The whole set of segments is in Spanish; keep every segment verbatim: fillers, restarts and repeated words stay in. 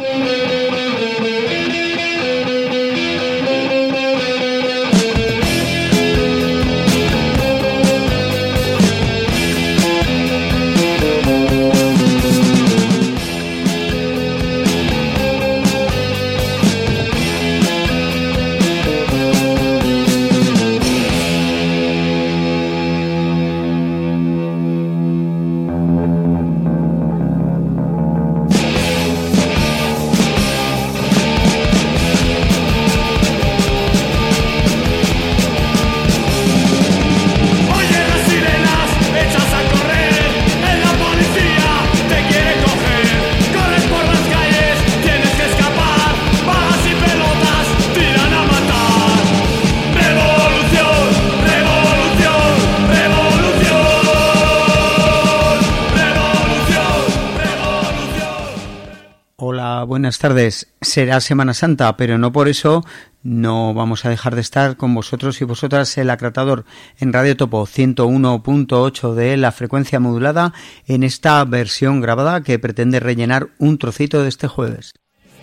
Buenas tardes. Será Semana Santa, pero no por eso no vamos a dejar de estar con vosotros y vosotras el Acratador en Radio Topo ciento uno punto ocho de la frecuencia modulada en esta versión grabada que pretende rellenar un trocito de este jueves.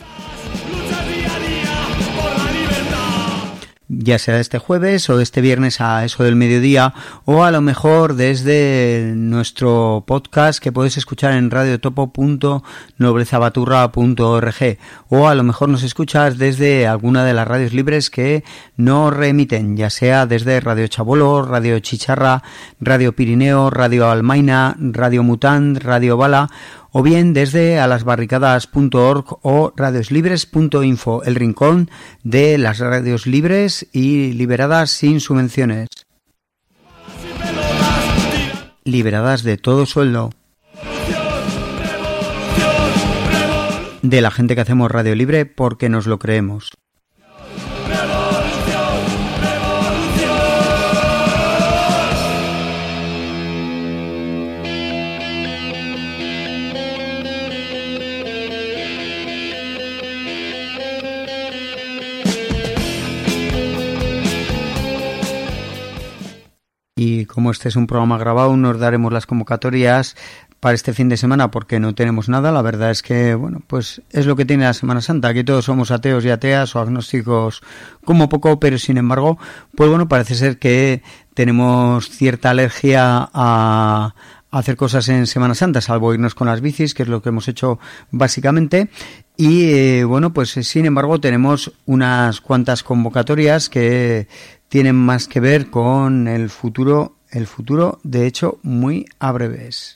Ya sea este jueves o este viernes a eso del mediodía, o a lo mejor desde nuestro podcast que puedes escuchar en radiotopo punto noblezabaturra punto org, o a lo mejor nos escuchas desde alguna de las radios libres que nos reemiten, ya sea desde Radio Chabolo, Radio Chicharra, Radio Pirineo, Radio Almaina, Radio Mutant, Radio Bala, o bien desde alasbarricadas punto org o radioslibres punto info, el rincón de las radios libres y liberadas sin subvenciones. Liberadas de todo sueldo. De la gente que hacemos radio libre porque nos lo creemos. Y como este es un programa grabado, nos daremos las convocatorias para este fin de semana porque no tenemos nada. La verdad es que, bueno, pues es lo que tiene la Semana Santa. Aquí todos somos ateos y ateas o agnósticos como poco, pero sin embargo, pues bueno, parece ser que tenemos cierta alergia a hacer cosas en Semana Santa, salvo irnos con las bicis, que es lo que hemos hecho básicamente. Y eh, bueno, pues sin embargo tenemos unas cuantas convocatorias que tienen más que ver con el futuro, el futuro de hecho muy a breves.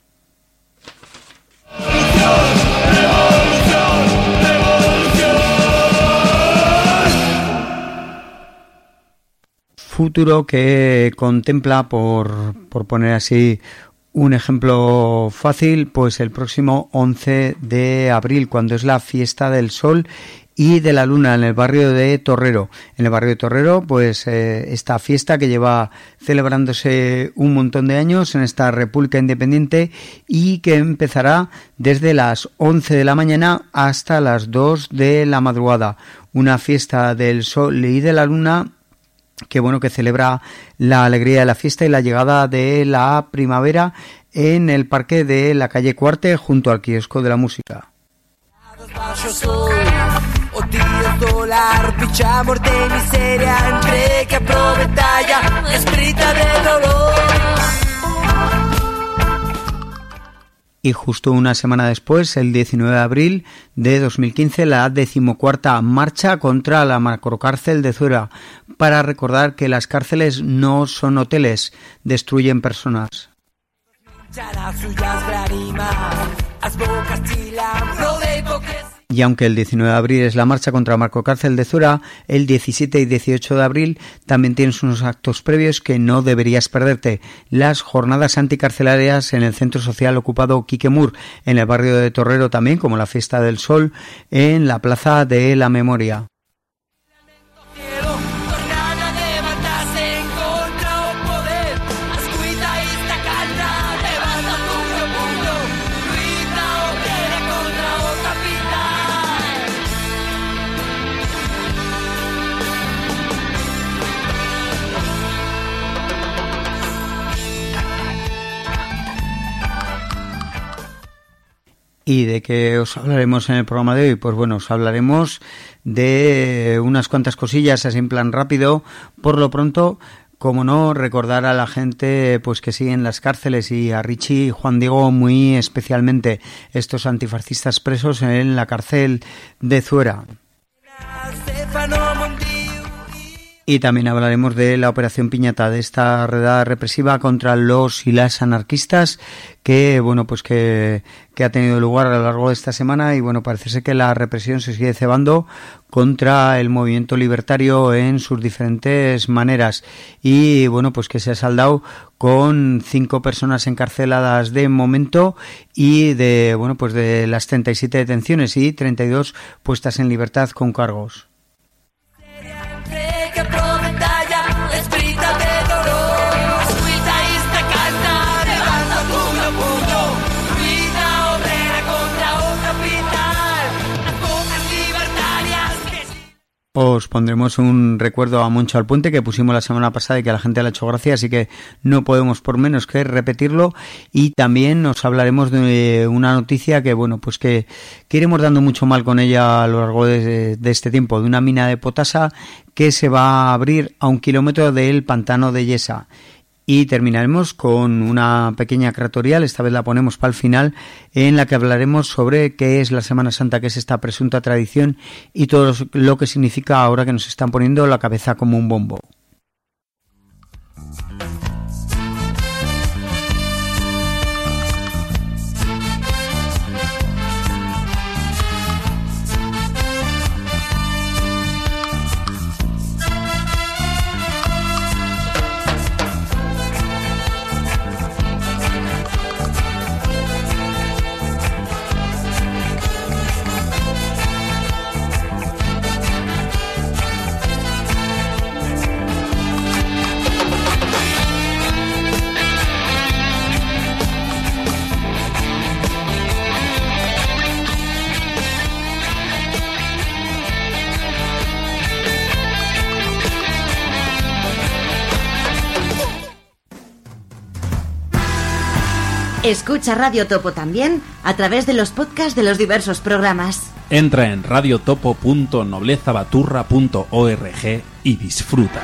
Futuro que contempla, por, por poner así un ejemplo fácil, pues el próximo once de abril, cuando es la fiesta del Sol y de la Luna en el barrio de Torrero. En el barrio de Torrero, pues eh, esta fiesta que lleva celebrándose un montón de años en esta República Independiente y que empezará desde las once de la mañana hasta las dos de la madrugada. Una fiesta del Sol y de la Luna que bueno, que celebra la alegría de la fiesta y la llegada de la primavera en el parque de la calle Cuarte junto al kiosco de la música. Y justo una semana después, el diecinueve de abril de dos mil quince, la decimocuarta marcha contra la macrocárcel de Zuera, para recordar que las cárceles no son hoteles, destruyen personas. Y aunque el diecinueve de abril es la marcha contra la macrocárcel de Zuera, el diecisiete y dieciocho de abril también tienes unos actos previos que no deberías perderte. Las jornadas anticarcelarias en el centro social ocupado Quiquemur, en el barrio de Torrero también, como la Fiesta del Sol, en la Plaza de la Memoria. ¿Y de qué os hablaremos en el programa de hoy? Pues bueno, os hablaremos de unas cuantas cosillas así en plan rápido. Por lo pronto, como no, recordar a la gente pues que sigue en las cárceles y a Richie y Juan Diego muy especialmente, estos antifascistas presos en la cárcel de Zuera. Y también hablaremos de la Operación Piñata, de esta redada represiva contra los y las anarquistas que, bueno, pues que, que ha tenido lugar a lo largo de esta semana. Y bueno, parece ser que la represión se sigue cebando contra el movimiento libertario en sus diferentes maneras. Y bueno, pues que se ha saldado con cinco personas encarceladas de momento y de, bueno, pues de las treinta y siete detenciones y treinta y dos puestas en libertad con cargos. Os pondremos un recuerdo a Moncho al Puente que pusimos la semana pasada y que a la gente le ha hecho gracia, así que no podemos por menos que repetirlo. Y también os hablaremos de una noticia que, bueno, pues que, que iremos dando mucho mal con ella a lo largo de, de este tiempo, de una mina de potasa que se va a abrir a un kilómetro del pantano de Yesa. Y terminaremos con una pequeña creatorial, esta vez la ponemos para el final, en la que hablaremos sobre qué es la Semana Santa, qué es esta presunta tradición y todo lo que significa ahora que nos están poniendo la cabeza como un bombo. Escucha Radio Topo también a través de los podcasts de los diversos programas. Entra en radiotopo punto noblezabaturra punto org y disfruta.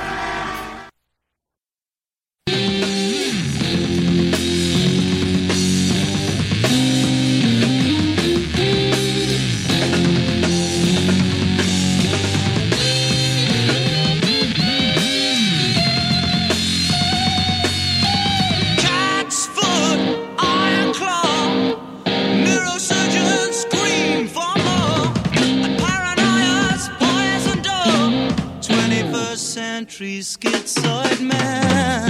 Schizoid man.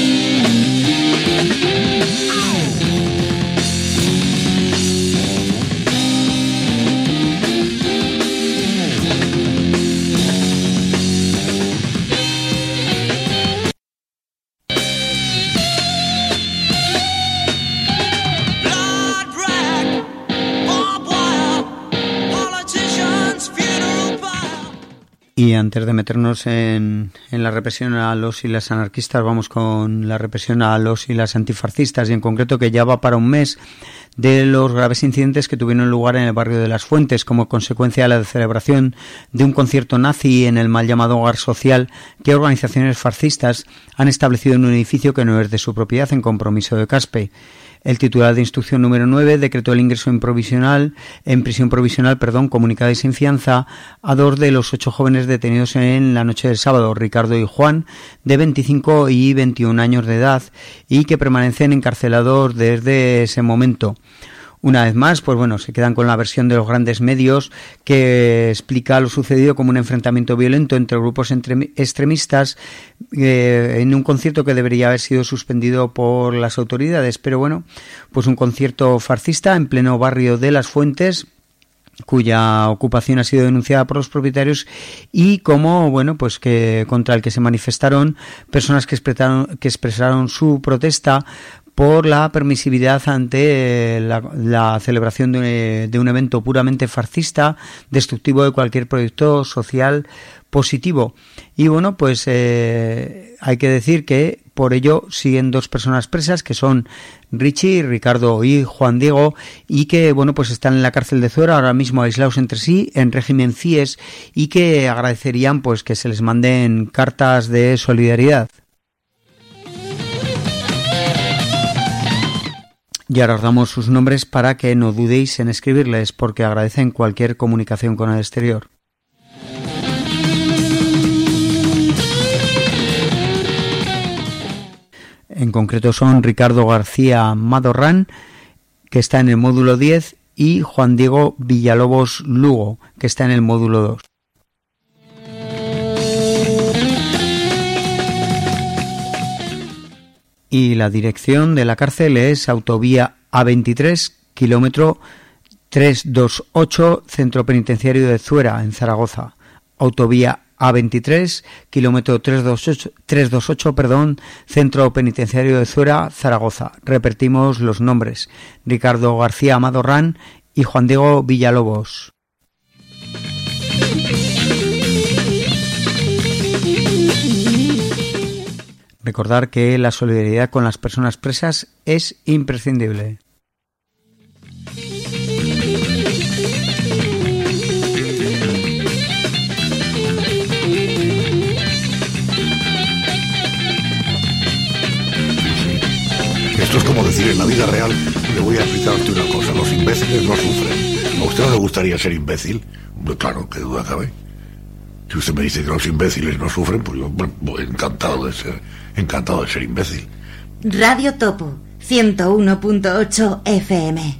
Y antes de meternos en, en la represión a los y las anarquistas, vamos con la represión a los y las antifascistas, y en concreto que ya va para un mes de los graves incidentes que tuvieron lugar en el barrio de Las Fuentes como consecuencia de la celebración de un concierto nazi en el mal llamado hogar social que organizaciones fascistas han establecido en un edificio que no es de su propiedad en Compromiso de Caspe. El titular de instrucción número nueve decretó el ingreso en provisional, en prisión provisional, perdón, comunicada y sin fianza, a dos de los ocho jóvenes detenidos en la noche del sábado, Ricardo y Juan, de veinticinco y veintiún años de edad, y que permanecen encarcelados desde ese momento. Una vez más, pues bueno, se quedan con la versión de los grandes medios que explica lo sucedido como un enfrentamiento violento entre grupos extremistas eh, en un concierto que debería haber sido suspendido por las autoridades. Pero bueno, pues un concierto fascista en pleno barrio de Las Fuentes, cuya ocupación ha sido denunciada por los propietarios y como, bueno, pues que contra el que se manifestaron personas que expresaron, que expresaron su protesta por la permisividad ante la, la celebración de, de un evento puramente fascista, destructivo de cualquier proyecto social positivo. Y bueno, pues eh, hay que decir que por ello siguen dos personas presas, que son Richie, Ricardo y Juan Diego, y que bueno, pues están en la cárcel de Zuera ahora mismo aislados entre sí en régimen C I E S, y que agradecerían pues que se les manden cartas de solidaridad. Y ahora os damos sus nombres para que no dudéis en escribirles, porque agradecen cualquier comunicación con el exterior. En concreto son Ricardo García Madorrán, que está en el módulo diez, y Juan Diego Villalobos Lugo, que está en el módulo dos. Y la dirección de la cárcel es Autovía A veintitrés, kilómetro trescientos veintiocho, Centro Penitenciario de Zuera, en Zaragoza. Autovía A veintitrés, kilómetro trescientos veintiocho, perdón, Centro Penitenciario de Zuera, Zaragoza. Repetimos los nombres: Ricardo García Madorrán y Juan Diego Villalobos. Recordar que la solidaridad con las personas presas es imprescindible. Esto es como decir, en la vida real, le voy a explicar a usted una cosa: los imbéciles no sufren. ¿A usted no le gustaría ser imbécil? Pues claro, qué duda cabe. Si usted me dice que los imbéciles no sufren, pues yo bueno, encantado de ser, encantado de ser imbécil. Radio Topo, ciento uno punto ocho F M.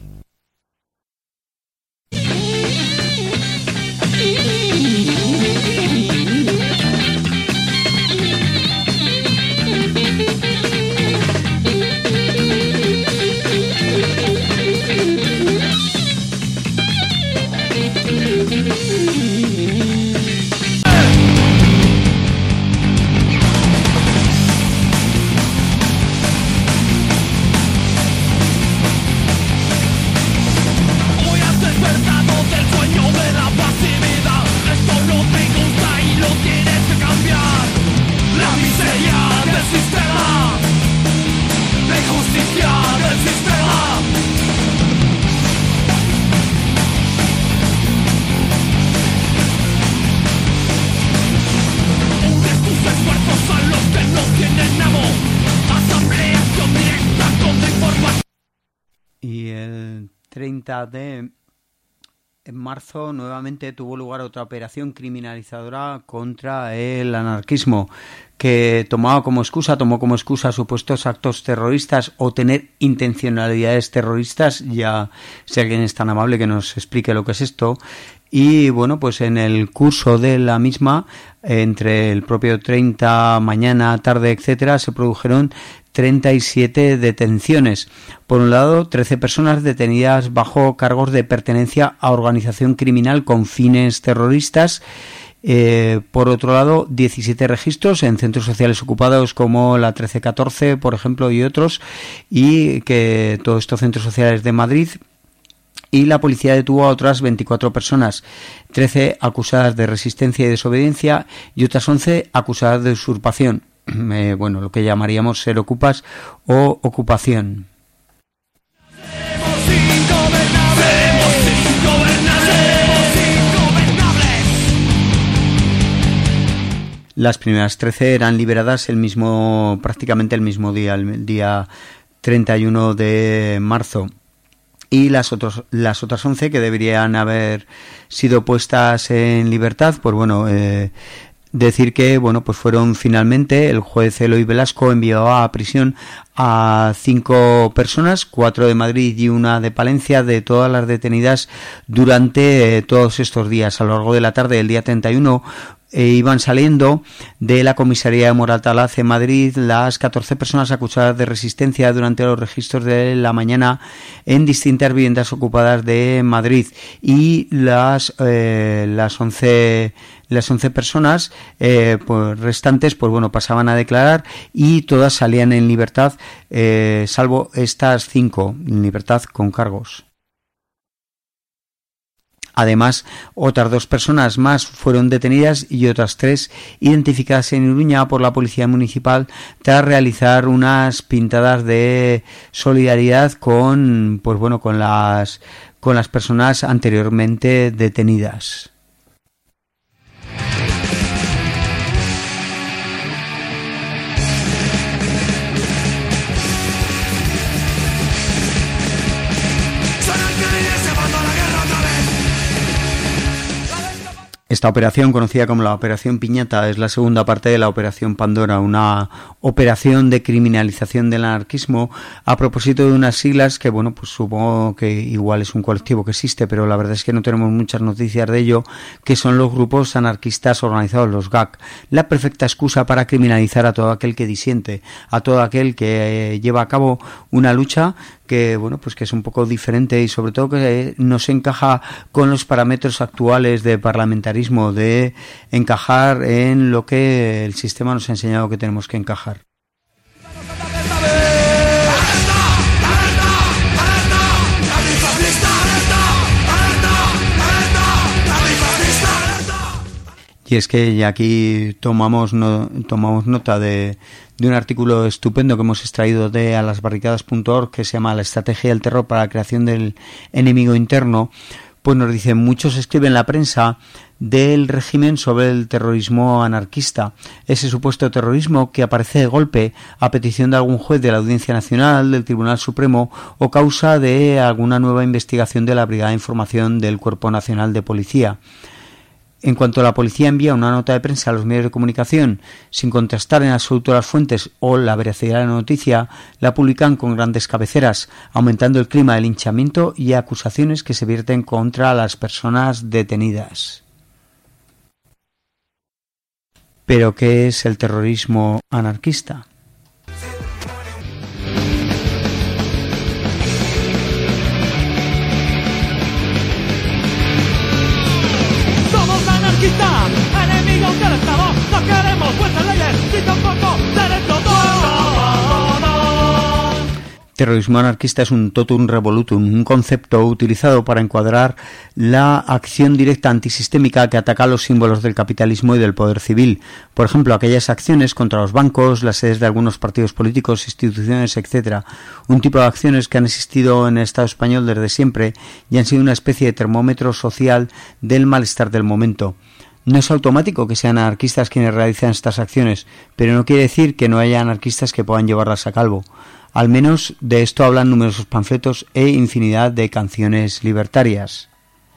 treinta de marzo nuevamente tuvo lugar otra operación criminalizadora contra el anarquismo, que tomaba como excusa, tomó como excusa supuestos actos terroristas o tener intencionalidades terroristas. Ya si alguien es tan amable que nos explique lo que es esto. Y bueno, pues en el curso de la misma, entre el propio treinta, mañana, tarde, etcétera, se produjeron treinta y siete detenciones. Por un lado, trece personas detenidas bajo cargos de pertenencia a organización criminal con fines terroristas. Eh, por otro lado, diecisiete registros en centros sociales ocupados como la trece catorce, por ejemplo, y otros, y que todos estos centros sociales de Madrid. Y la policía detuvo a otras veinticuatro personas, trece acusadas de resistencia y desobediencia y otras once acusadas de usurpación. Eh, bueno, lo que llamaríamos ser ocupas o ocupación. Las primeras trece eran liberadas el mismo, prácticamente el mismo día, el día treinta y uno de marzo. Y las, otros, las otras once que deberían haber sido puestas en libertad, pues bueno, eh, decir que bueno, pues fueron finalmente, el juez Eloy Velasco envió a prisión a cinco personas, cuatro de Madrid y una de Palencia, de todas las detenidas durante eh, todos estos días. A lo largo de la tarde del día treinta y uno eh, iban saliendo de la comisaría de Moratalaz en Madrid las catorce personas acusadas de resistencia durante los registros de la mañana en distintas viviendas ocupadas de Madrid, y las eh, las once las once personas eh, pues restantes pues bueno pasaban a declarar y todas salían en libertad, eh, salvo estas cinco en libertad con cargos. Además, otras dos personas más fueron detenidas y otras tres identificadas en Iruña por la Policía Municipal tras realizar unas pintadas de solidaridad con, pues bueno, con las con las personas anteriormente detenidas. Esta operación, conocida como la Operación Piñata, es la segunda parte de la Operación Pandora, una operación de criminalización del anarquismo a propósito de unas siglas que, bueno, pues supongo que igual es un colectivo que existe, pero la verdad es que no tenemos muchas noticias de ello, que son los grupos anarquistas organizados, los G A C. La perfecta excusa para criminalizar a todo aquel que disiente, a todo aquel que eh, lleva a cabo una lucha que bueno pues que es un poco diferente y sobre todo que no se encaja con los parámetros actuales de parlamentarismo, de encajar en lo que el sistema nos ha enseñado que tenemos que encajar. Y es que ya aquí tomamos no, tomamos nota de, de un artículo estupendo que hemos extraído de alasbarricadas punto org que se llama La estrategia del terror para la creación del enemigo interno. Pues nos dice, muchos escriben en la prensa del régimen sobre el terrorismo anarquista, ese supuesto terrorismo que aparece de golpe a petición de algún juez de la Audiencia Nacional, del Tribunal Supremo o causa de alguna nueva investigación de la Brigada de Información del Cuerpo Nacional de Policía. En cuanto la policía envía una nota de prensa a los medios de comunicación sin contrastar en absoluto las fuentes o la veracidad de la noticia, la publican con grandes cabeceras, aumentando el clima de linchamiento y acusaciones que se vierten contra las personas detenidas. ¿Pero qué es el terrorismo anarquista? Enemigo del Estado, no queremos vuestras leyes, ni tampoco derechos. Terrorismo anarquista es un totum revolutum, un concepto utilizado para encuadrar la acción directa antisistémica que ataca los símbolos del capitalismo y del poder civil. Por ejemplo, aquellas acciones contra los bancos, las sedes de algunos partidos políticos, instituciones, etcétera. Un tipo de acciones que han existido en el Estado español desde siempre y han sido una especie de termómetro social del malestar del momento. No es automático que sean anarquistas quienes realizan estas acciones, pero no quiere decir que no haya anarquistas que puedan llevarlas a cabo. Al menos de esto hablan numerosos panfletos e infinidad de canciones libertarias.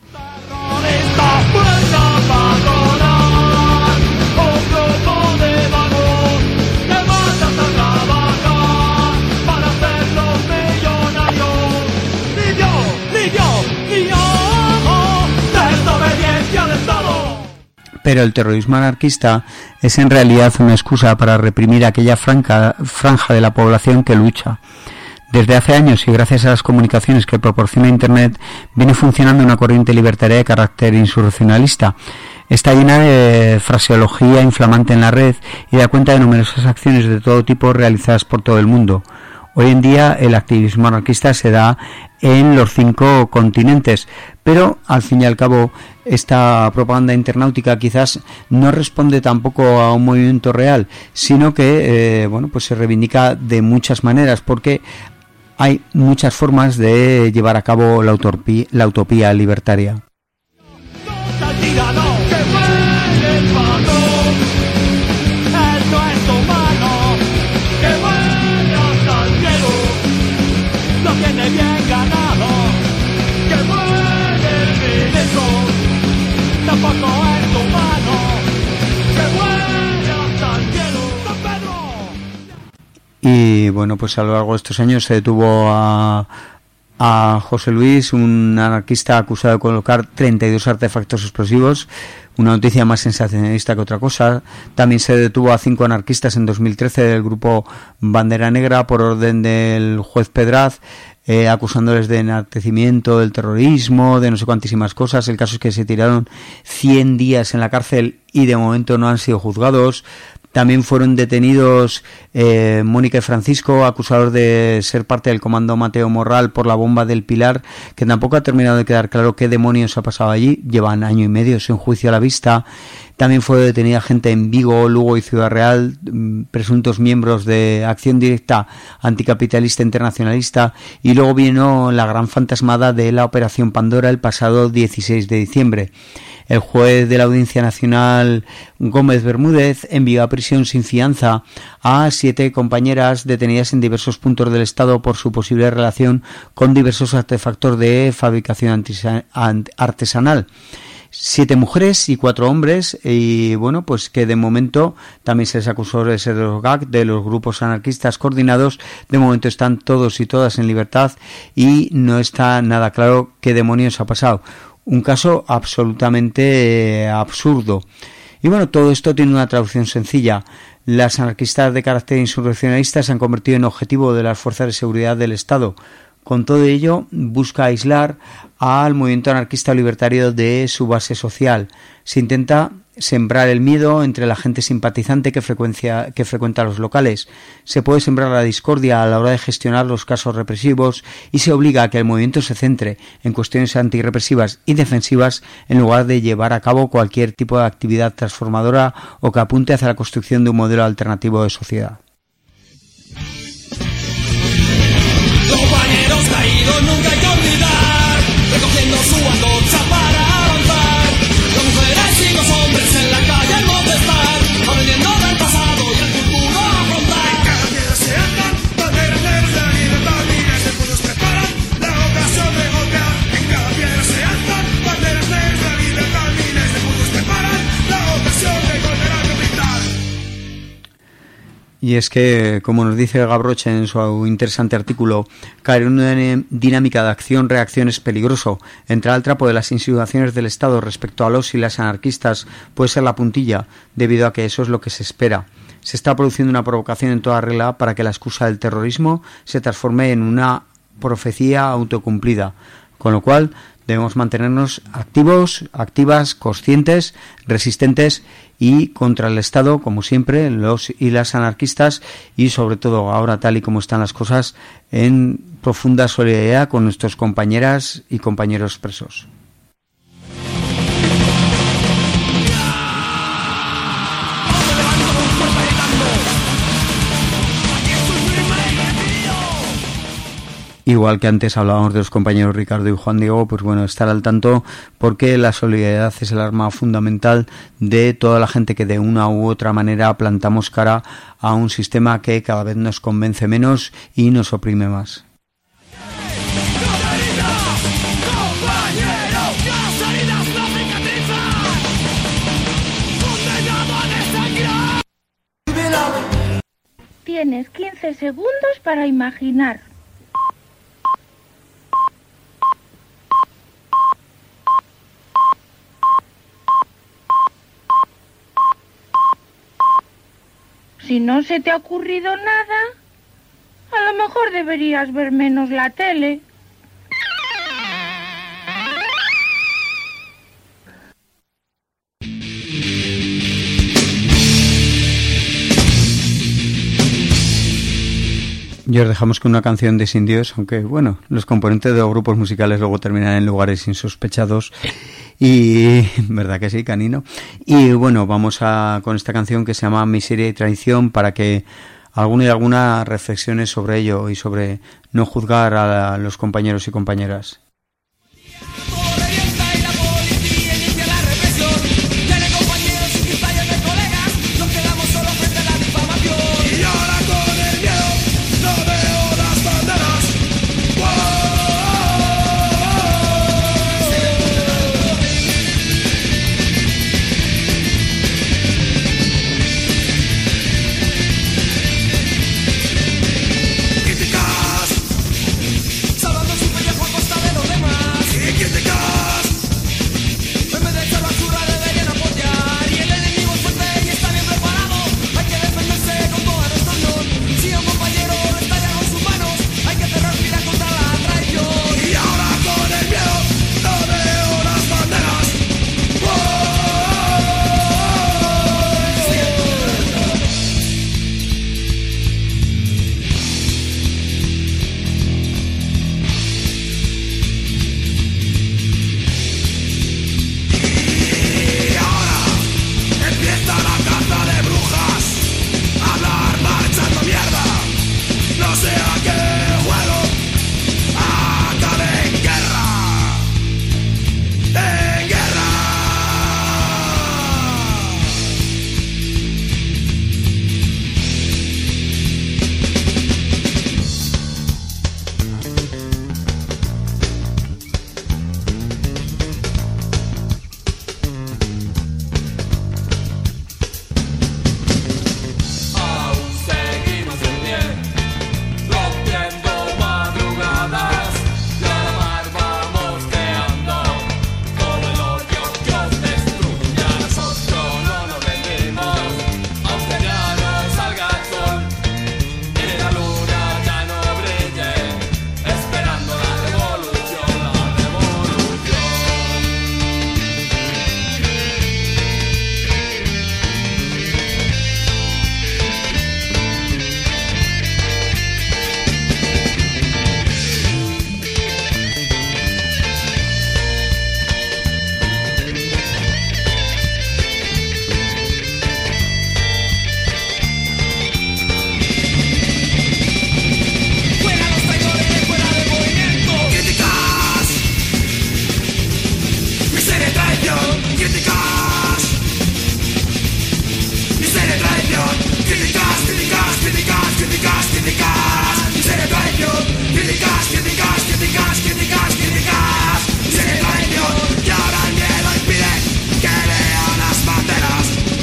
Pero el terrorismo anarquista es en realidad una excusa para reprimir a aquella franja, franja de la población que lucha. Desde hace años y gracias a las comunicaciones que proporciona Internet viene funcionando una corriente libertaria de carácter insurreccionalista. Está llena de fraseología inflamante en la red y da cuenta de numerosas acciones de todo tipo realizadas por todo el mundo. Hoy en día el activismo anarquista se da en los cinco continentes, pero al fin y al cabo esta propaganda internautica quizás no responde tampoco a un movimiento real, sino que eh, bueno pues se reivindica de muchas maneras, porque hay muchas formas de llevar a cabo la utopía, la utopía libertaria. Y bueno, pues a lo largo de estos años se detuvo a, a José Luis, un anarquista acusado de colocar treinta y dos artefactos explosivos, una noticia más sensacionalista que otra cosa. También se detuvo a cinco anarquistas en dos mil trece del grupo Bandera Negra por orden del juez Pedraz, eh, acusándoles de enaltecimiento del terrorismo, de no sé cuantísimas cosas. El caso es que se tiraron cien días en la cárcel y de momento no han sido juzgados. También fueron detenidos eh, Mónica y Francisco, acusados de ser parte del comando Mateo Morral por la bomba del Pilar, que tampoco ha terminado de quedar claro qué demonios ha pasado allí. Llevan año y medio sin juicio a la vista. También fue detenida gente en Vigo, Lugo y Ciudad Real, presuntos miembros de Acción Directa Anticapitalista Internacionalista. Y luego vino la gran fantasmada de la Operación Pandora el pasado dieciséis de diciembre. El juez de la Audiencia Nacional, Gómez Bermúdez, envió a prisión sin fianza a siete compañeras detenidas en diversos puntos del Estado por su posible relación con diversos artefactos de fabricación artesanal. Siete mujeres y cuatro hombres, y bueno, pues que de momento también se les acusó de ser de los G A C, de los grupos anarquistas coordinados. De momento están todos y todas en libertad y no está nada claro qué demonios ha pasado. Un caso absolutamente eh, absurdo. Y bueno, todo esto tiene una traducción sencilla. Las anarquistas de carácter insurreccionalista se han convertido en objetivo de las fuerzas de seguridad del Estado. Con todo ello, busca aislar al movimiento anarquista libertario de su base social. Se intenta sembrar el miedo entre la gente simpatizante que, frecuencia, que frecuenta los locales. Se puede sembrar la discordia a la hora de gestionar los casos represivos y se obliga a que el movimiento se centre en cuestiones antirrepresivas y defensivas en lugar de llevar a cabo cualquier tipo de actividad transformadora o que apunte hacia la construcción de un modelo alternativo de sociedad. Compañeros caídos nunca hay que olvidar, recogiendo su antorcha para avanzar. Las mujeres y los hombres en la calle al protestar, aprendiendo del pasado y el futuro a afrontar. En cada piedra se atan banderas negras de la libertad, miles de pueblos preparan la ocasión de golpear. En cada piedra se atan banderas negras de la libertad, miles de pueblos preparan la ocasión de volver a gritar. Y es que, como nos dice Gavroche en su interesante artículo, caer en una dinámica de acción-reacción es peligroso. Entrar al trapo de las insinuaciones del Estado respecto a los y las anarquistas puede ser la puntilla, debido a que eso es lo que se espera. Se está produciendo una provocación en toda regla para que la excusa del terrorismo se transforme en una profecía autocumplida, con lo cual debemos mantenernos activos, activas, conscientes, resistentes y contra el Estado, como siempre, los y las anarquistas, y sobre todo ahora, tal y como están las cosas, en profunda solidaridad con nuestros compañeras y compañeros presos. Igual que antes hablábamos de los compañeros Ricardo y Juan Diego, pues bueno, estar al tanto, porque la solidaridad es el arma fundamental de toda la gente que de una u otra manera plantamos cara a un sistema que cada vez nos convence menos y nos oprime más. Tienes quince segundos para imaginar. Si no se te ha ocurrido nada, a lo mejor deberías ver menos la tele. Y os dejamos con una canción de Sin Dios, aunque bueno, los componentes de los grupos musicales luego terminan en lugares insospechados. Y verdad que sí, Canino. Y bueno, vamos a con esta canción que se llama Miseria y Traición, para que alguna y alguna reflexione sobre ello y sobre no juzgar a los compañeros y compañeras. Salvando su pellejo a costa de los críticas. Miseria y traición, críticas, críticas, críticas, críticas, críticas. Miseria y traición, críticas, críticas, críticas, críticas, críticas. Miseria y traición, y ahora el miedo impide que lea las banderas.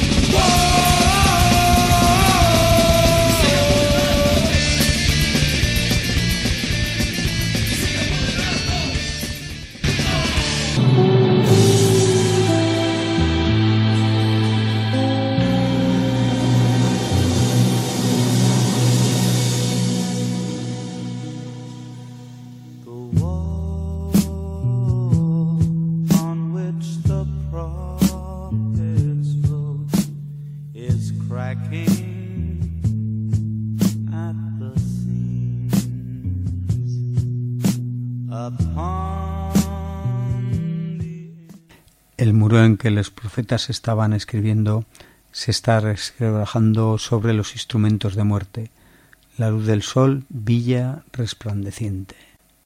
El muro en que los profetas estaban escribiendo se está resquebrajando sobre los instrumentos de muerte. La luz del sol brilla resplandeciente.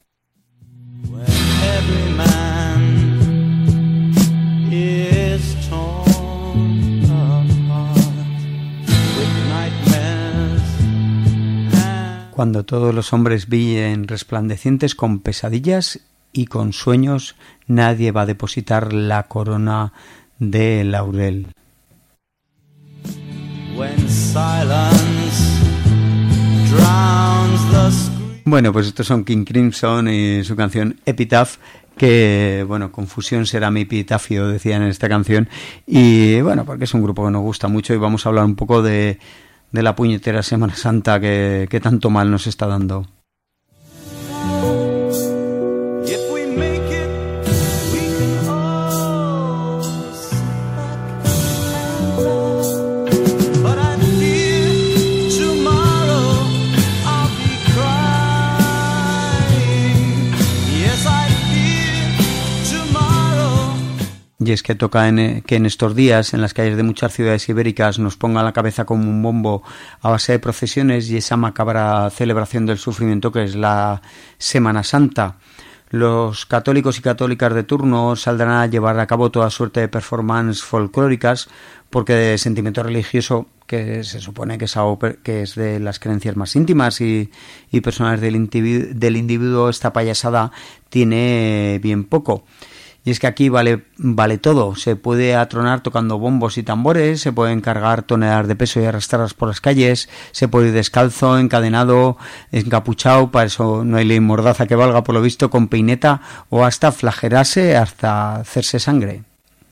Cuando todos los hombres brillen resplandecientes con pesadillas y con sueños, nadie va a depositar la corona de laurel. Bueno, pues estos son King Crimson y su canción Epitaph, que, bueno, confusión será mi epitafio, decían en esta canción, y bueno, porque es un grupo que nos gusta mucho y vamos a hablar un poco de, de la puñetera Semana Santa que, que tanto mal nos está dando. Y es que toca en, que en estos días, en las calles de muchas ciudades ibéricas, nos ponga la cabeza como un bombo a base de procesiones y esa macabra celebración del sufrimiento que es la Semana Santa. Los católicos y católicas de turno saldrán a llevar a cabo toda suerte de performances folclóricas, porque de sentimiento religioso, que se supone que es, algo, que es de las creencias más íntimas y, y personales del individuo, del individuo, esta payasada tiene bien poco. Y es que aquí vale, vale todo. Se puede atronar tocando bombos y tambores, se pueden cargar toneladas de peso y arrastrarlas por las calles, se puede ir descalzo, encadenado, encapuchado, para eso no hay ley mordaza que valga, por lo visto, con peineta, o hasta flagelarse hasta hacerse sangre.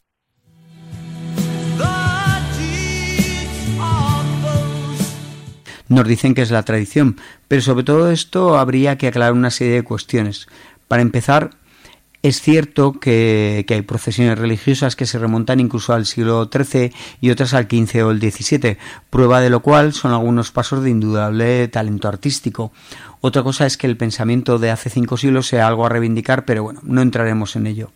Nos dicen que es la tradición, pero sobre todo esto habría que aclarar una serie de cuestiones. Para empezar, es cierto que, que hay procesiones religiosas que se remontan incluso al siglo trece y otras al quince o el diecisiete, prueba de lo cual son algunos pasos de indudable talento artístico. Otra cosa es que el pensamiento de hace cinco siglos sea algo a reivindicar, pero bueno, no entraremos en ello.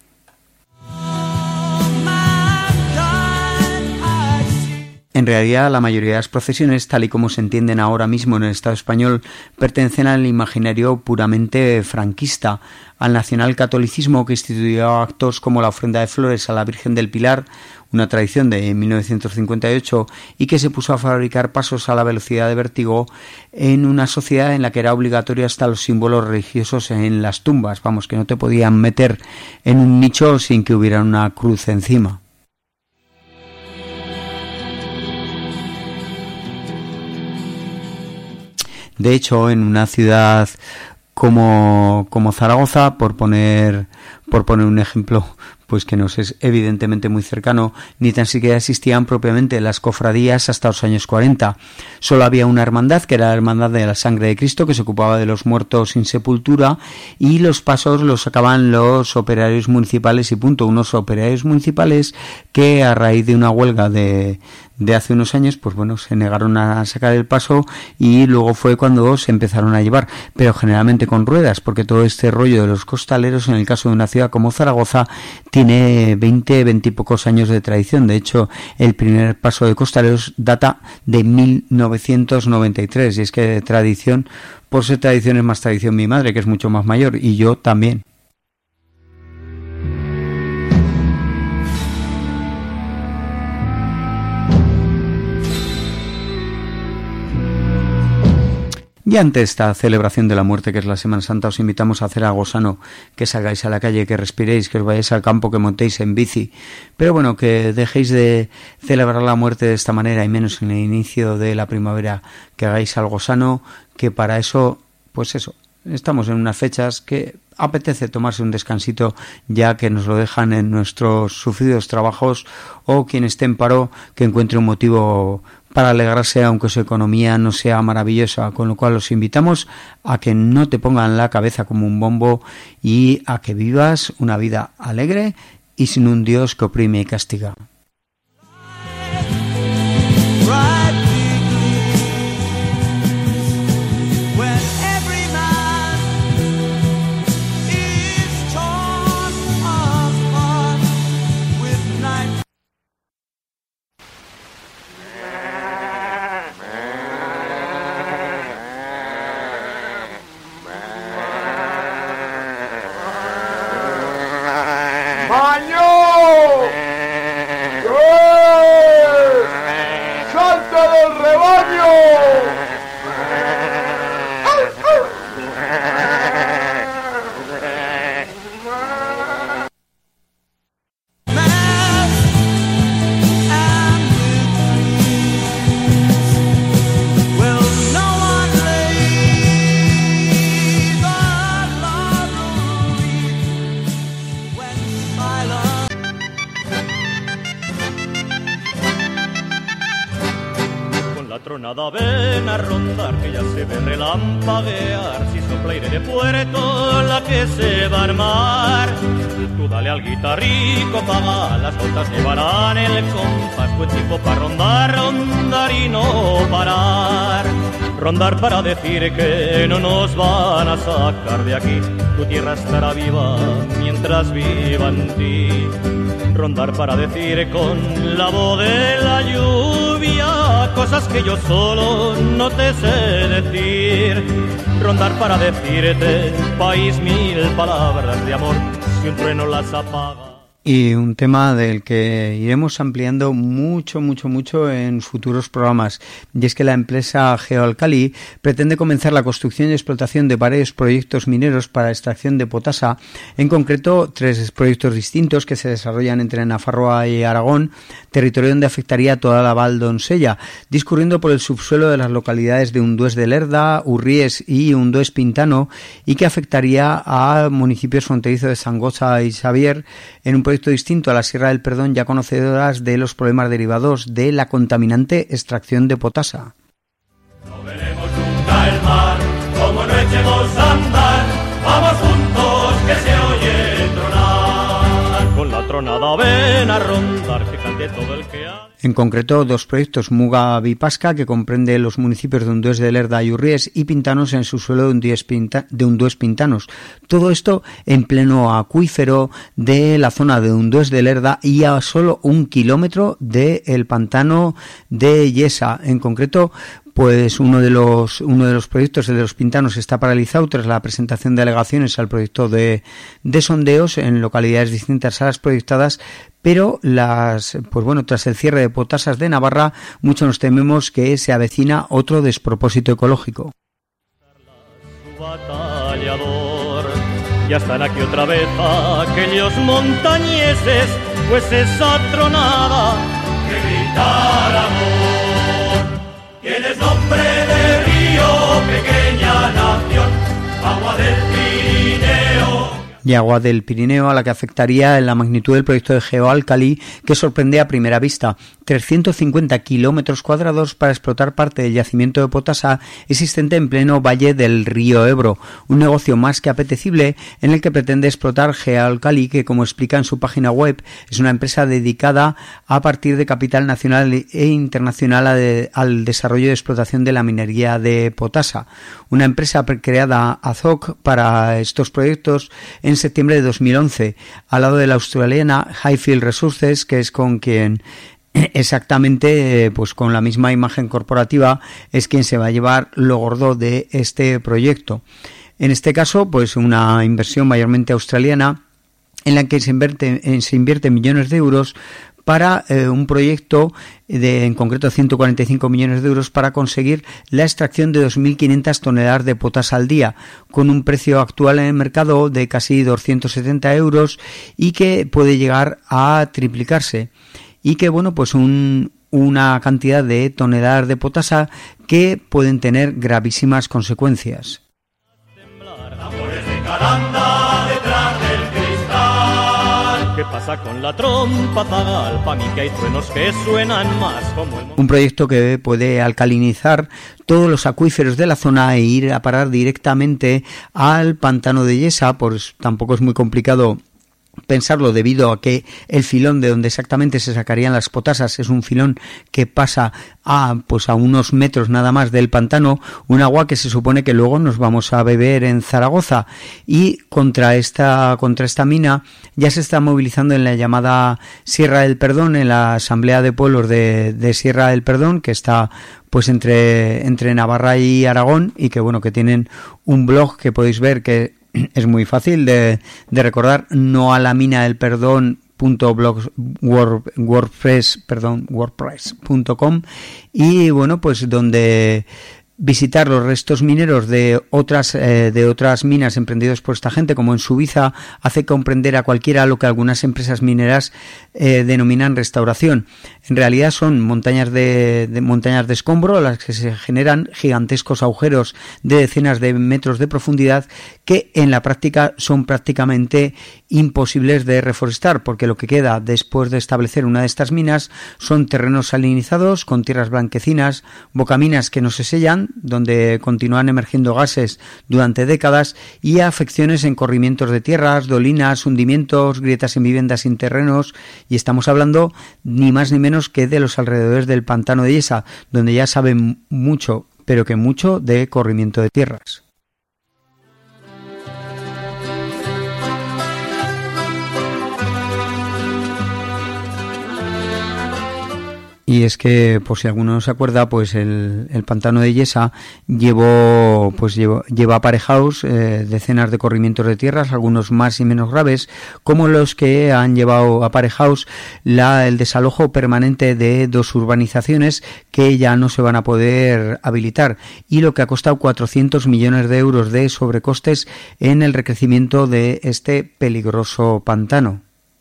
En realidad, la mayoría de las procesiones, tal y como se entienden ahora mismo en el Estado español, pertenecen al imaginario puramente franquista, al nacionalcatolicismo que instituyó actos como la ofrenda de flores a la Virgen del Pilar, una tradición de mil novecientos cincuenta y ocho, y que se puso a fabricar pasos a la velocidad de vértigo en una sociedad en la que era obligatorio hasta los símbolos religiosos en las tumbas. Vamos, que no te podían meter en un nicho sin que hubiera una cruz encima. De hecho, en una ciudad como, como Zaragoza, por poner, por poner un ejemplo, pues que nos es evidentemente muy cercano, ni tan siquiera existían propiamente las cofradías hasta los años cuarenta. Solo había una hermandad, que era la Hermandad de la Sangre de Cristo, que se ocupaba de los muertos sin sepultura, y los pasos los sacaban los operarios municipales y punto. Unos operarios municipales que, a raíz de una huelga de de hace unos años, pues bueno, se negaron a sacar el paso y luego fue cuando se empezaron a llevar, pero generalmente con ruedas, porque todo este rollo de los costaleros, en el caso de una ciudad como Zaragoza, tiene veinte, veinte y pocos años de tradición. De hecho, el primer paso de costaleros data de mil novecientos noventa y tres, y es que tradición, por ser tradición es más tradición mi madre, que es mucho más mayor, y yo también. Y ante esta celebración de la muerte, que es la Semana Santa, os invitamos a hacer algo sano, que salgáis a la calle, que respiréis, que os vayáis al campo, que montéis en bici. Pero bueno, que dejéis de celebrar la muerte de esta manera, y menos en el inicio de la primavera, que hagáis algo sano, que para eso, pues eso, estamos en unas fechas que apetece tomarse un descansito, ya que nos lo dejan en nuestros sufridos trabajos, o quien esté en paro, que encuentre un motivo para alegrarse, aunque su economía no sea maravillosa, con lo cual os invitamos a que no te pongan la cabeza como un bombo y a que vivas una vida alegre y sin un Dios que oprime y castiga. Nada ven a rondar, que ya se ve relampaguear. Si sopla aire de puerto, la que se va a armar. Tú dale al guitarrico, paga, las botas llevarán el compás. Buen tiempo para rondar, rondar y no parar. Rondar para decir que no nos van a sacar de aquí. Tu tierra estará viva mientras viva en ti. Rondar para decir con la voz de la lluvia cosas que yo solo no te sé decir. Rondar para decirte, país, mil palabras de amor, si un trueno las apaga. Y un tema del que iremos ampliando mucho, mucho, mucho en futuros programas. Y es que la empresa Geoalkali pretende comenzar la construcción y explotación de varios proyectos mineros para extracción de potasa. En concreto, tres proyectos distintos que se desarrollan entre Nafarroa y Aragón, territorio donde afectaría toda la Val d'Onsella, discurriendo por el subsuelo de las localidades de Undués de Lerda, Urries y Undués Pintano, y que afectaría a municipios fronterizos de Sangoza y Xavier, en un proyecto distinto a la Sierra del Perdón, ya conocedoras de los problemas derivados de la contaminante extracción de potasa. No veremos nunca el mar, como no echemos a andar, vamos juntos que se oye tronar. Con la tronada ven a rondar, que cante todo el que ha... En concreto, dos proyectos, Muga Vipasca, que comprende los municipios de Undués de Lerda y Urries, y Pintanos en su suelo de Undués, Pinta, de Undués Pintanos. Todo esto en pleno acuífero de la zona de Undués de Lerda y a solo un kilómetro del pantano de Yesa. En concreto, pues uno de los uno de los proyectos, el de los Pintanos, está paralizado tras la presentación de alegaciones al proyecto de, de sondeos en localidades distintas a las proyectadas, pero las pues bueno tras el cierre de Potasas de Navarra, mucho nos tememos que se avecina otro despropósito ecológico. Batallador, ya están aquí otra vez aquellos montañeses, pues esa tronada que gritar amor. Tienes nombre de río, pequeña nación, agua del Pirineo. Y agua del Pirineo, a la que afectaría en la magnitud del proyecto de Geoalkali, que sorprende a primera vista. trescientos cincuenta kilómetros cuadrados para explotar parte del yacimiento de potasa existente en pleno valle del río Ebro. Un negocio más que apetecible en el que pretende explotar Geoalkali, que, como explica en su página web, es una empresa dedicada a partir de capital nacional e internacional a de, al desarrollo y explotación de la minería de potasa. Una empresa creada a Z O C para estos proyectos en septiembre de dos mil once, al lado de la australiana Highfield Resources, que es con quien exactamente, pues con la misma imagen corporativa, es quien se va a llevar lo gordo de este proyecto. En este caso, pues una inversión mayormente australiana, en la que se invierte, se invierte millones de euros para eh, un proyecto de, en concreto, ciento cuarenta y cinco millones de euros para conseguir la extracción de dos mil quinientas toneladas de potasa al día, con un precio actual en el mercado de casi doscientos setenta euros y que puede llegar a triplicarse. Y que, bueno, pues un, una cantidad de toneladas de potasa que pueden tener gravísimas consecuencias. ¿Qué pasa con la trompa zagal? Pa' mí que hay truenos que suenan más como el... Un proyecto que puede alcalinizar todos los acuíferos de la zona e ir a parar directamente al pantano de Yesa, pues tampoco es muy complicado pensarlo debido a que el filón de donde exactamente se sacarían las potasas es un filón que pasa a pues a unos metros nada más del pantano, un agua que se supone que luego nos vamos a beber en Zaragoza, y contra esta contra esta mina ya se está movilizando en la llamada Sierra del Perdón, en la Asamblea de Pueblos de, de Sierra del Perdón, que está pues entre entre Navarra y Aragón, y que bueno, que tienen un blog que podéis ver que es muy fácil de, de recordar, no a la mina del perdón punto blog wordpress perdón wordpress punto com, y bueno, pues donde visitar los restos mineros de otras eh, de otras minas emprendidos por esta gente, como en Subiza, hace comprender a cualquiera lo que algunas empresas mineras eh, denominan restauración. En realidad son montañas de, de montañas de escombro, las que se generan gigantescos agujeros de decenas de metros de profundidad que en la práctica son prácticamente imposibles de reforestar, porque lo que queda después de establecer una de estas minas son terrenos salinizados con tierras blanquecinas, bocaminas que no se sellan, donde continúan emergiendo gases durante décadas, y afecciones en corrimientos de tierras, dolinas, hundimientos, grietas en viviendas sin terrenos, y estamos hablando ni más ni menos que de los alrededores del pantano de Yesa, donde ya saben mucho, pero que mucho, de corrimiento de tierras. Y es que, por si alguno no se acuerda, pues el, el pantano de Yesa llevó, pues llevó, lleva aparejados eh, decenas de corrimientos de tierras, algunos más y menos graves, como los que han llevado aparejados la, el desalojo permanente de dos urbanizaciones que ya no se van a poder habilitar, y lo que ha costado cuatrocientos millones de euros de sobrecostes en el recrecimiento de este peligroso pantano.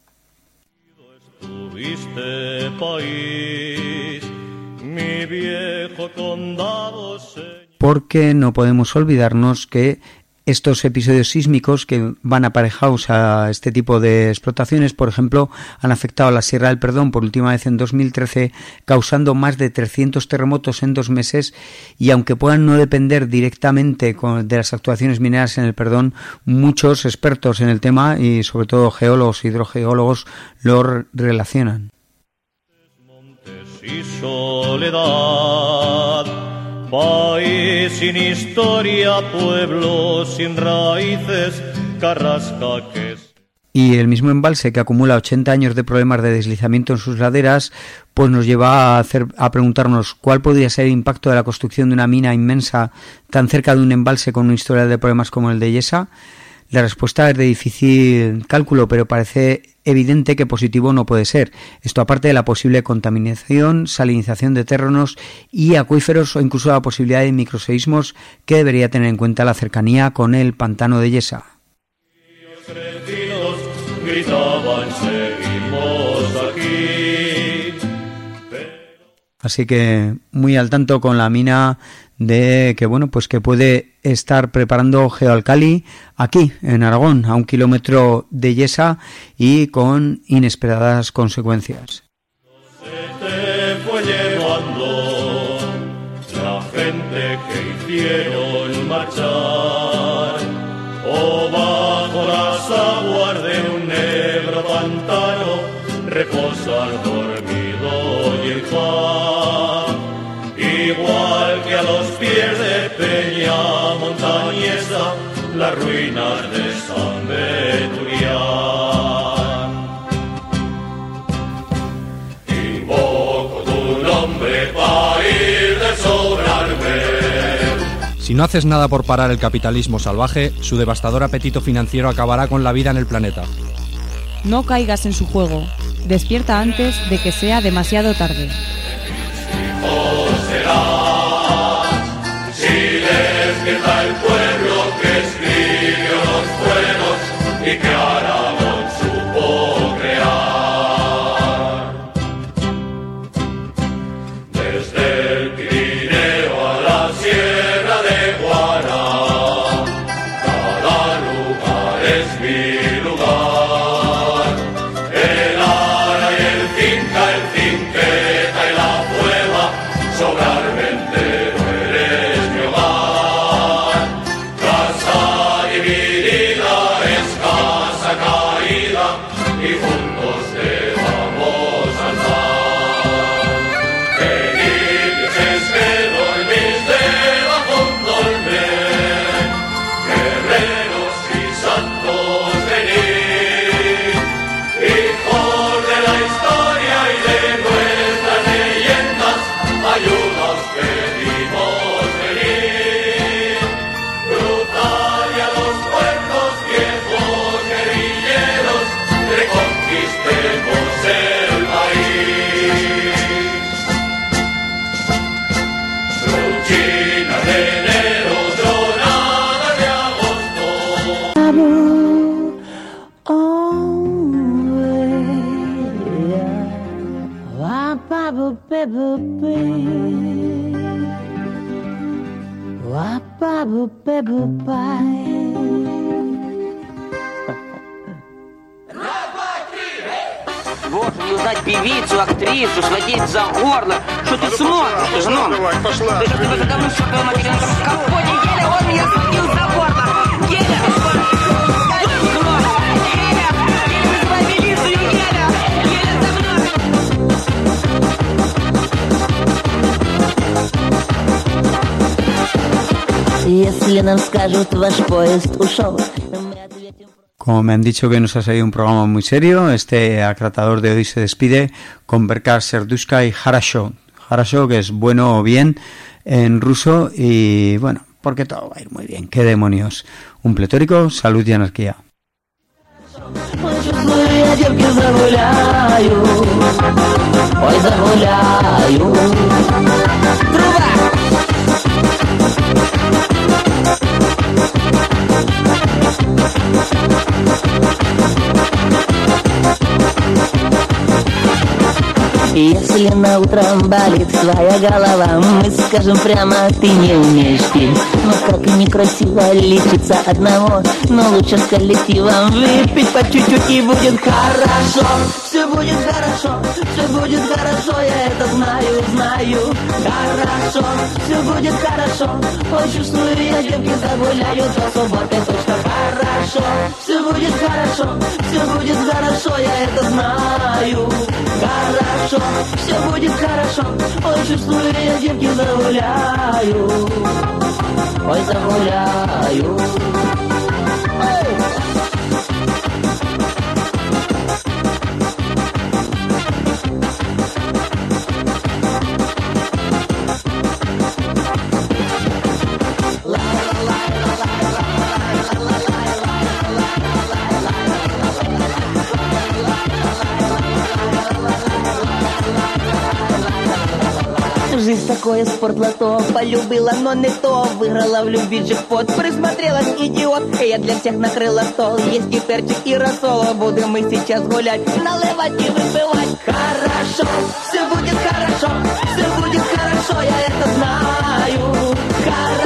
Estuviste, país, mi viejo condado, porque no podemos olvidarnos que estos episodios sísmicos que van aparejados a este tipo de explotaciones, por ejemplo, han afectado a la Sierra del Perdón por última vez en dos mil trece, causando más de trescientos terremotos en dos meses, y aunque puedan no depender directamente de las actuaciones mineras en el Perdón, muchos expertos en el tema y sobre todo geólogos, hidrogeólogos, lo relacionan. Montes y soledad, país sin historia, pueblo sin raíces, carrasca que es... Y el mismo embalse, que acumula ochenta años de problemas de deslizamiento en sus laderas, pues nos lleva a, hacer, a preguntarnos cuál podría ser el impacto de la construcción de una mina inmensa tan cerca de un embalse con una historia de problemas como el de Yesa. La respuesta es de difícil cálculo, pero parece evidente que positivo no puede ser. Esto aparte de la posible contaminación, salinización de terrenos y acuíferos, o incluso la posibilidad de microseísmos que debería tener en cuenta la cercanía con el pantano de Yesa. Así que muy al tanto con la mina de que bueno, pues que puede estar preparando Geoalcali aquí en Aragón, a un kilómetro de Yesa, y con inesperadas consecuencias. Se te fue llevando la gente que hicieron marchar, o bajo las aguas de un negro pantano reposar dormido y en paz, igual que a los pies de Peña Montañesa las ruinas de San Veturián. Invoco tu nombre para ir de sobrarme. Si no haces nada por parar el capitalismo salvaje, su devastador apetito financiero acabará con la vida en el planeta. No caigas en su juego. Despierta antes de que sea demasiado tarde. Si despierta el pueblo que escribió los fuegos y que Aragón supo crear. Desde el Pirineo a la Sierra de Guara, cada lugar es mi lugar. El Ara y el Cinca, el Cinqueta y la Puebla, sobrar ventero eres mi hogar. Casa dividida es casa caída y juntos te vamos a alzar. Felices que dormís debajo un dolmen, guerreros y santos venid, hijos de la historia y de nuestras leyendas, ayuda os pedimos venir. Cruzad ya los puertos viejos guerrilleros, reconquistemos el país. Truchinas de enero, tronadas de agosto. Вот, не узнать певицу, актрису, схватить за горло. Что ты смотришь, гном? Давай, пошла. Ты что за говно, что твоя материнка в компоте? Еле он меня схватил за горло. Еле! Гном! Еле! Еле вызывай милицию, Еле! Еле за мной! Если нам скажут, ваш поезд ушел, мы ответим... Como me han dicho que nos ha salido un programa muy serio, este acratador de hoy se despide con Berkar Serdushka y Harasho. Harasho, que es bueno o bien en ruso, y bueno, porque todo va a ir muy bien. ¿Qué demonios? Un pletórico, salud y anarquía. Я девки загуляю, ой, загуляю. Труба! Если на утром болит твоя голова, мы скажем прямо, ты не умеешь петь. Но как и некрасиво лечиться одного, но лучше с коллективом выпить по чуть-чуть и будет хорошо. Все будет хорошо, все будет хорошо, я это знаю, знаю. Хорошо, все будет хорошо. Ой, чувствую, я девки загуляю, до субботы точно хорошо. Все будет хорошо, все будет хорошо, я это знаю. Хорошо, все будет хорошо. Ой, чувствую, я девки загуляю. Ой, загуляю. Ой. Жизнь такое спортлото, полюбила, но не то. Выиграла в любви джекпот, присмотрелась идиот. Я для всех накрыла стол, есть и перчик, и рассол. Будем мы сейчас гулять, наливать и выпивать. Хорошо, все будет хорошо, все будет хорошо, я это знаю. Хорошо.